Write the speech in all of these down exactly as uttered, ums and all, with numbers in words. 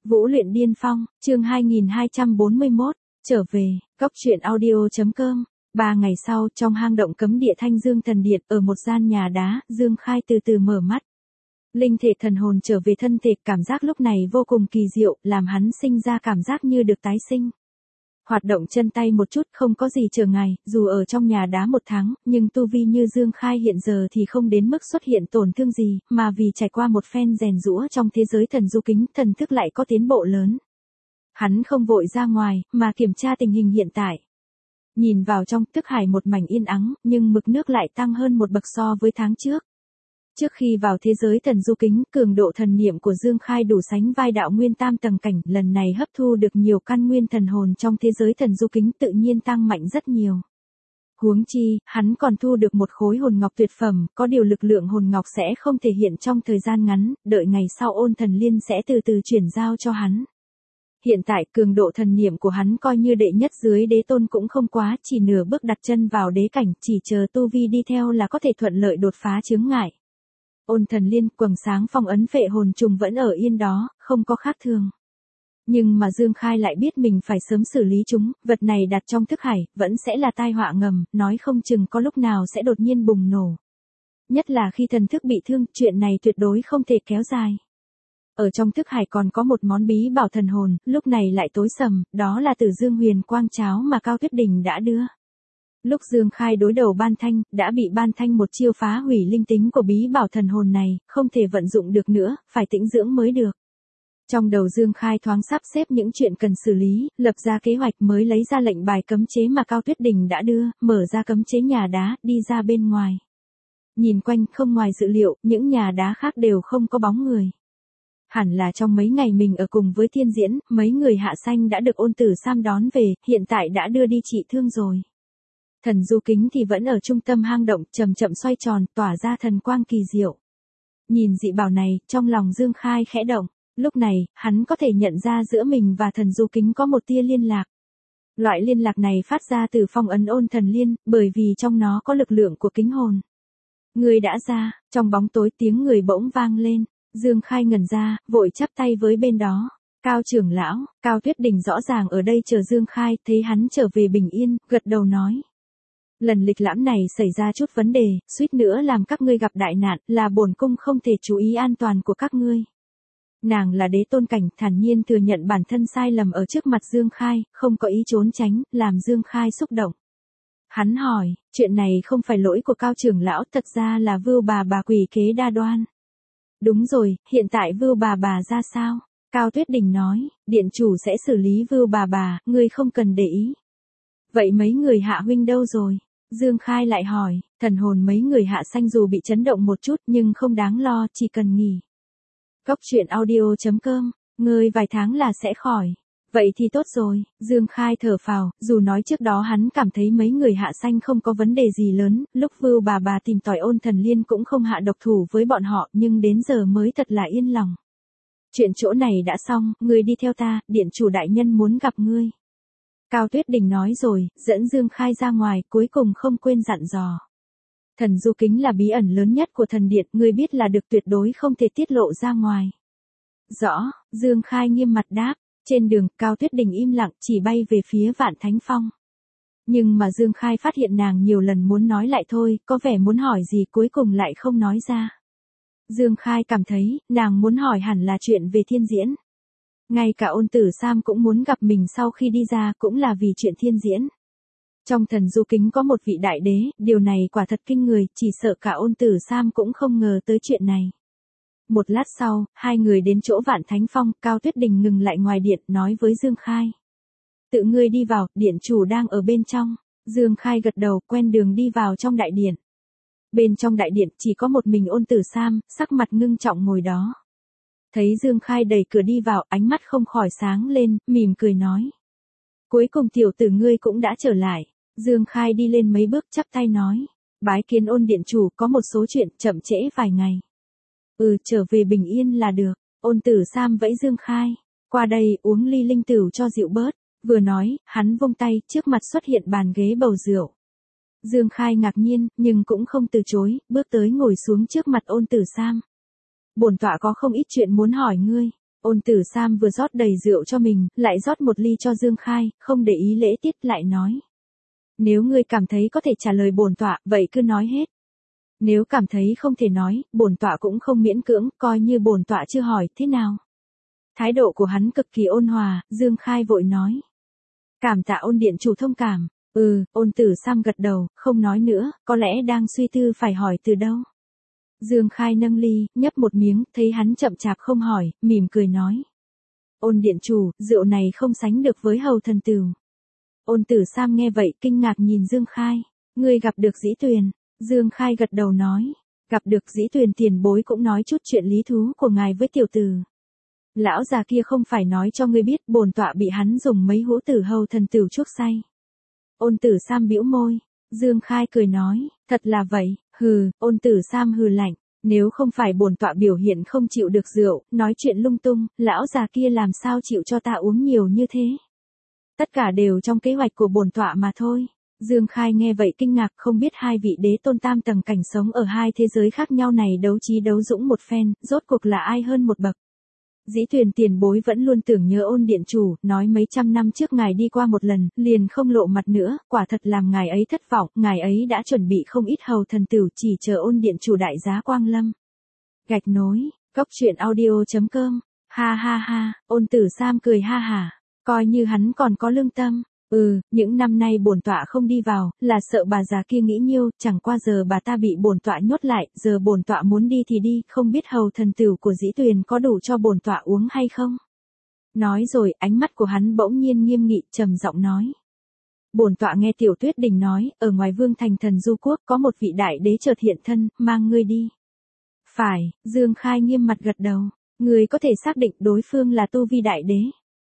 Vũ luyện điên phong, chương hai nghìn hai trăm bốn mươi mốt, trở về, góc truyện audio.com. Ba ngày sau, trong hang động cấm địa Thanh Dương Thần Điện, ở một gian nhà đá, Dương Khai từ từ mở mắt. Linh thể thần hồn trở về thân thể, cảm giác lúc này vô cùng kỳ diệu, làm hắn sinh ra cảm giác như được tái sinh. Hoạt động chân tay một chút không có gì trở ngại, dù ở trong nhà đá một tháng, nhưng tu vi như Dương Khai hiện giờ thì không đến mức xuất hiện tổn thương gì, mà vì trải qua một phen rèn giũa trong thế giới thần du kính, thần thức lại có tiến bộ lớn. Hắn không vội ra ngoài, mà kiểm tra tình hình hiện tại. Nhìn vào trong thức hải một mảnh yên ắng, nhưng mực nước lại tăng hơn một bậc so với tháng trước. Trước khi vào thế giới thần du kính, cường độ thần niệm của Dương Khai đủ sánh vai đạo nguyên tam tầng cảnh, lần này hấp thu được nhiều căn nguyên thần hồn trong thế giới thần du kính tự nhiên tăng mạnh rất nhiều. Huống chi, hắn còn thu được một khối hồn ngọc tuyệt phẩm, có điều lực lượng hồn ngọc sẽ không thể hiện trong thời gian ngắn, đợi ngày sau ôn thần liên sẽ từ từ chuyển giao cho hắn. Hiện tại cường độ thần niệm của hắn coi như đệ nhất dưới đế tôn cũng không quá, chỉ nửa bước đặt chân vào đế cảnh, chỉ chờ tu vi đi theo là có thể thuận lợi đột phá chướng ngại. Ôn thần liên, quầng sáng phong ấn phệ hồn trùng vẫn ở yên đó, không có khác thường. Nhưng mà Dương Khai lại biết mình phải sớm xử lý chúng, vật này đặt trong thức hải, vẫn sẽ là tai họa ngầm, nói không chừng có lúc nào sẽ đột nhiên bùng nổ. Nhất là khi thần thức bị thương, chuyện này tuyệt đối không thể kéo dài. Ở trong thức hải còn có một món bí bảo thần hồn, lúc này lại tối sầm, đó là Tử Dương Huyền Quang Cháo mà Cao Tuyết Đình đã đưa. Lúc Dương Khai đối đầu Ban Thanh, đã bị Ban Thanh một chiêu phá hủy linh tính của bí bảo thần hồn này, không thể vận dụng được nữa, phải tĩnh dưỡng mới được. Trong đầu Dương Khai thoáng sắp xếp những chuyện cần xử lý, lập ra kế hoạch mới lấy ra lệnh bài cấm chế mà Cao Tuyết Đình đã đưa, mở ra cấm chế nhà đá, đi ra bên ngoài. Nhìn quanh, không ngoài dự liệu, những nhà đá khác đều không có bóng người. Hẳn là trong mấy ngày mình ở cùng với Thiên Diễn, mấy người hạ xanh đã được Ôn Tử Sam đón về, hiện tại đã đưa đi trị thương rồi. Thần du kính thì vẫn ở trung tâm hang động, chậm chậm xoay tròn, tỏa ra thần quang kỳ diệu. Nhìn dị bảo này, trong lòng Dương Khai khẽ động, lúc này, hắn có thể nhận ra giữa mình và thần du kính có một tia liên lạc. Loại liên lạc này phát ra từ phong ấn ôn thần liên, bởi vì trong nó có lực lượng của kính hồn. Người đã ra, trong bóng tối tiếng người bỗng vang lên, Dương Khai ngẩn ra, vội chắp tay với bên đó. Cao trưởng lão, Cao Tuyết Đình rõ ràng ở đây chờ Dương Khai, thấy hắn trở về bình yên, gật đầu nói. Lần lịch lãm này xảy ra chút vấn đề, suýt nữa làm các ngươi gặp đại nạn, là bổn cung không thể chú ý an toàn của các ngươi. Nàng là đế tôn cảnh, thản nhiên thừa nhận bản thân sai lầm ở trước mặt Dương Khai, không có ý trốn tránh, làm Dương Khai xúc động. Hắn hỏi, chuyện này không phải lỗi của Cao trưởng lão, thật ra là Vưu bà bà quỷ kế đa đoan. Đúng rồi, hiện tại Vưu bà bà ra sao? Cao Tuyết Đình nói, điện chủ sẽ xử lý Vưu bà bà, ngươi không cần để ý. Vậy mấy người hạ huynh đâu rồi? Dương Khai lại hỏi, thần hồn mấy người hạ xanh dù bị chấn động một chút nhưng không đáng lo, chỉ cần nghỉ. Góc truyện audio.com, ngươi vài tháng là sẽ khỏi. Vậy thì tốt rồi, Dương Khai thở phào, dù nói trước đó hắn cảm thấy mấy người hạ xanh không có vấn đề gì lớn, lúc Vưu bà bà tìm tòi ôn thần liên cũng không hạ độc thủ với bọn họ, nhưng đến giờ mới thật là yên lòng. Chuyện chỗ này đã xong, ngươi đi theo ta, điện chủ đại nhân muốn gặp ngươi. Cao Tuyết Đình nói rồi, dẫn Dương Khai ra ngoài, cuối cùng không quên dặn dò. Thần du kính là bí ẩn lớn nhất của thần điện, ngươi biết là được, tuyệt đối không thể tiết lộ ra ngoài. Rõ, Dương Khai nghiêm mặt đáp. Trên đường, Cao Tuyết Đình im lặng, chỉ bay về phía Vạn Thánh Phong. Nhưng mà Dương Khai phát hiện nàng nhiều lần muốn nói lại thôi, có vẻ muốn hỏi gì cuối cùng lại không nói ra. Dương Khai cảm thấy, nàng muốn hỏi hẳn là chuyện về Thiên Diễn. Ngay cả Ôn Tử Sam cũng muốn gặp mình sau khi đi ra, cũng là vì chuyện Thiên Diễn. Trong thần du kính có một vị đại đế, điều này quả thật kinh người, chỉ sợ cả Ôn Tử Sam cũng không ngờ tới chuyện này. Một lát sau, hai người đến chỗ Vạn Thánh Phong, Cao Tuyết Đình ngừng lại ngoài điện, nói với Dương Khai. Tự ngươi đi vào, điện chủ đang ở bên trong. Dương Khai gật đầu, quen đường đi vào trong đại điện. Bên trong đại điện, chỉ có một mình Ôn Tử Sam, sắc mặt ngưng trọng ngồi đó. Thấy Dương Khai đẩy cửa đi vào, ánh mắt không khỏi sáng lên, mỉm cười nói. Cuối cùng tiểu tử ngươi cũng đã trở lại. Dương Khai đi lên mấy bước chắp tay nói. Bái kiến Ôn điện chủ, có một số chuyện chậm trễ vài ngày. Ừ, trở về bình yên là được. Ôn Tử Sam vẫy Dương Khai. Qua đây, uống ly linh tửu cho dịu bớt. Vừa nói, hắn vung tay, trước mặt xuất hiện bàn ghế bầu rượu. Dương Khai ngạc nhiên, nhưng cũng không từ chối, bước tới ngồi xuống trước mặt Ôn Tử Sam. Bổn tọa có không ít chuyện muốn hỏi ngươi. Ôn Tử Sam vừa rót đầy rượu cho mình, lại rót một ly cho Dương Khai, không để ý lễ tiết lại nói. Nếu ngươi cảm thấy có thể trả lời bổn tọa, vậy cứ nói hết. Nếu cảm thấy không thể nói, bổn tọa cũng không miễn cưỡng, coi như bổn tọa chưa hỏi, thế nào? Thái độ của hắn cực kỳ ôn hòa, Dương Khai vội nói. Cảm tạ Ôn điện chủ thông cảm. Ừ, Ôn Tử Sam gật đầu, không nói nữa, có lẽ đang suy tư phải hỏi từ đâu. Dương Khai nâng ly, nhấp một miếng, thấy hắn chậm chạp không hỏi, mỉm cười nói. Ôn điện chủ, rượu này không sánh được với hầu thần tửu. Ôn Tử Sam nghe vậy, kinh ngạc nhìn Dương Khai. Ngươi gặp được Dĩ Tuyền. Dương Khai gật đầu nói. Gặp được Dĩ Tuyền tiền bối cũng nói chút chuyện lý thú của ngài với tiểu tử. Lão già kia không phải nói cho ngươi biết, bổn tọa bị hắn dùng mấy hũ tử hầu thần tửu chuốc say. Ôn Tử Sam bĩu môi. Dương Khai cười nói, thật là vậy, hừ. Ôn Tử Sam hừ lạnh. Nếu không phải bổn tọa biểu hiện không chịu được rượu, nói chuyện lung tung, lão già kia làm sao chịu cho ta uống nhiều như thế. Tất cả đều trong kế hoạch của bổn tọa mà thôi. Dương Khai nghe vậy kinh ngạc, không biết hai vị đế tôn tam tầng cảnh sống ở hai thế giới khác nhau này đấu trí đấu dũng một phen, rốt cuộc là ai hơn một bậc. Dĩ Tuyền tiền bối vẫn luôn tưởng nhớ Ôn điện chủ, nói mấy trăm năm trước ngài đi qua một lần, liền không lộ mặt nữa, quả thật làm ngài ấy thất vọng, ngài ấy đã chuẩn bị không ít hầu thần tửu chỉ chờ Ôn điện chủ đại giá quang lâm. Gạch nối, góc truyện audio chấm com, ha ha ha, Ôn Tử Sam cười ha hả, coi như hắn còn có lương tâm. Ừ, những năm nay bổn tọa không đi vào, là sợ bà già kia nghĩ nhiêu, chẳng qua giờ bà ta bị bổn tọa nhốt lại, giờ bổn tọa muốn đi thì đi, không biết hầu thần tửu của Dĩ Tuyền có đủ cho bổn tọa uống hay không. Nói rồi, ánh mắt của hắn bỗng nhiên nghiêm nghị, trầm giọng nói. Bổn tọa nghe Tiểu Tuyết Đình nói, ở ngoài Vương Thành Thần Du Quốc có một vị đại đế chợt hiện thân, mang ngươi đi. Phải, Dương Khai nghiêm mặt gật đầu, ngươi có thể xác định đối phương là tu vi đại đế.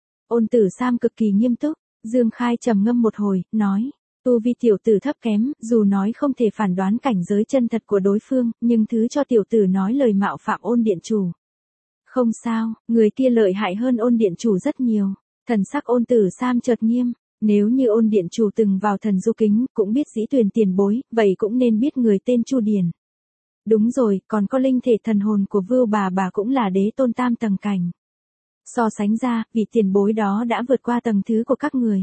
Ôn Tử Sam cực kỳ nghiêm túc. Dương Khai trầm ngâm một hồi, nói, tu vi tiểu tử thấp kém, dù nói không thể phản đoán cảnh giới chân thật của đối phương, nhưng thứ cho tiểu tử nói lời mạo phạm Ôn điện chủ. Không sao, người kia lợi hại hơn Ôn điện chủ rất nhiều. Thần sắc Ôn Tử Sam chợt nghiêm, nếu như Ôn điện chủ từng vào thần du kính, cũng biết Dĩ Tuyền tiền bối, vậy cũng nên biết người tên Chu Điền. Đúng rồi, còn có linh thể thần hồn của Vưu bà bà cũng là đế tôn tam tầng cảnh. So sánh ra, vị tiền bối đó đã vượt qua tầng thứ của các người.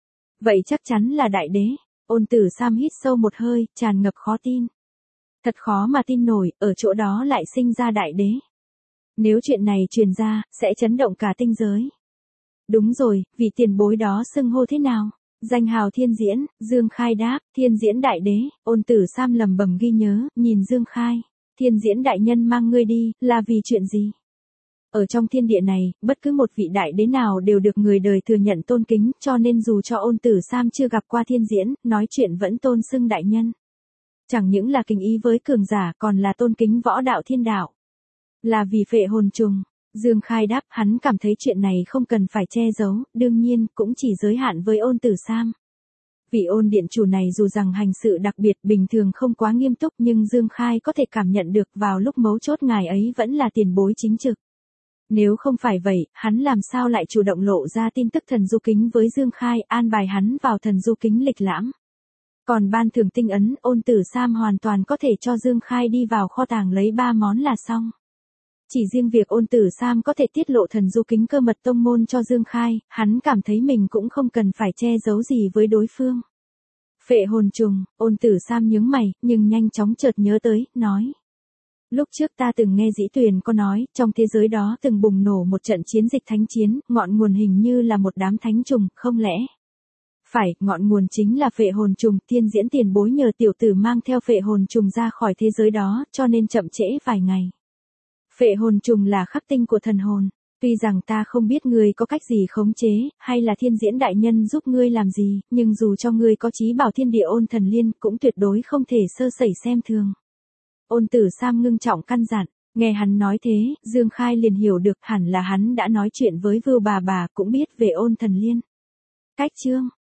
Vậy chắc chắn là đại đế. Ôn Tử Sam hít sâu một hơi, tràn ngập khó tin. Thật khó mà tin nổi, ở chỗ đó lại sinh ra đại đế. Nếu chuyện này truyền ra, sẽ chấn động cả tinh giới. Đúng rồi, vị tiền bối đó xưng hô thế nào? Danh hào Thiên Diễn, Dương Khai đáp, Thiên Diễn đại đế. Ôn Tử Sam lầm bầm ghi nhớ, nhìn Dương Khai. Thiên Diễn đại nhân mang ngươi đi, là vì chuyện gì? Ở trong thiên địa này, bất cứ một vị đại đế nào đều được người đời thừa nhận tôn kính, cho nên dù cho Ôn Tử Sam chưa gặp qua Thiên Diễn, nói chuyện vẫn tôn xưng đại nhân. Chẳng những là kính ý với cường giả, còn là tôn kính võ đạo thiên đạo. Là vì phệ hồn trùng. Dương Khai đáp, hắn cảm thấy chuyện này không cần phải che giấu, đương nhiên, cũng chỉ giới hạn với Ôn Tử Sam. Vị Ôn điện chủ này dù rằng hành sự đặc biệt bình thường không quá nghiêm túc, nhưng Dương Khai có thể cảm nhận được vào lúc mấu chốt ngài ấy vẫn là tiền bối chính trực. Nếu không phải vậy, hắn làm sao lại chủ động lộ ra tin tức thần du kính với Dương Khai, an bài hắn vào thần du kính lịch lãm. Còn ban thưởng tinh ấn, Ôn Tử Sam hoàn toàn có thể cho Dương Khai đi vào kho tàng lấy ba món là xong. Chỉ riêng việc Ôn Tử Sam có thể tiết lộ thần du kính cơ mật tông môn cho Dương Khai, hắn cảm thấy mình cũng không cần phải che giấu gì với đối phương. Phệ hồn trùng, Ôn Tử Sam nhướng mày, nhưng nhanh chóng chợt nhớ tới, nói. Lúc trước ta từng nghe Dĩ Tuyền có nói, trong thế giới đó từng bùng nổ một trận chiến dịch thánh chiến, ngọn nguồn hình như là một đám thánh trùng, không lẽ? Phải, ngọn nguồn chính là phệ hồn trùng, Thiên Diễn tiền bối nhờ tiểu tử mang theo phệ hồn trùng ra khỏi thế giới đó, cho nên chậm trễ vài ngày. Phệ hồn trùng là khắc tinh của thần hồn, tuy rằng ta không biết ngươi có cách gì khống chế, hay là Thiên Diễn đại nhân giúp ngươi làm gì, nhưng dù cho ngươi có chí bảo thiên địa ôn thần liên, cũng tuyệt đối không thể sơ sẩy xem thường. Ôn Tử Sam ngưng trọng căn dặn, nghe hắn nói thế, Dương Khai liền hiểu được hẳn là hắn đã nói chuyện với Vưu bà bà cũng biết về ôn thần liên. Cách chương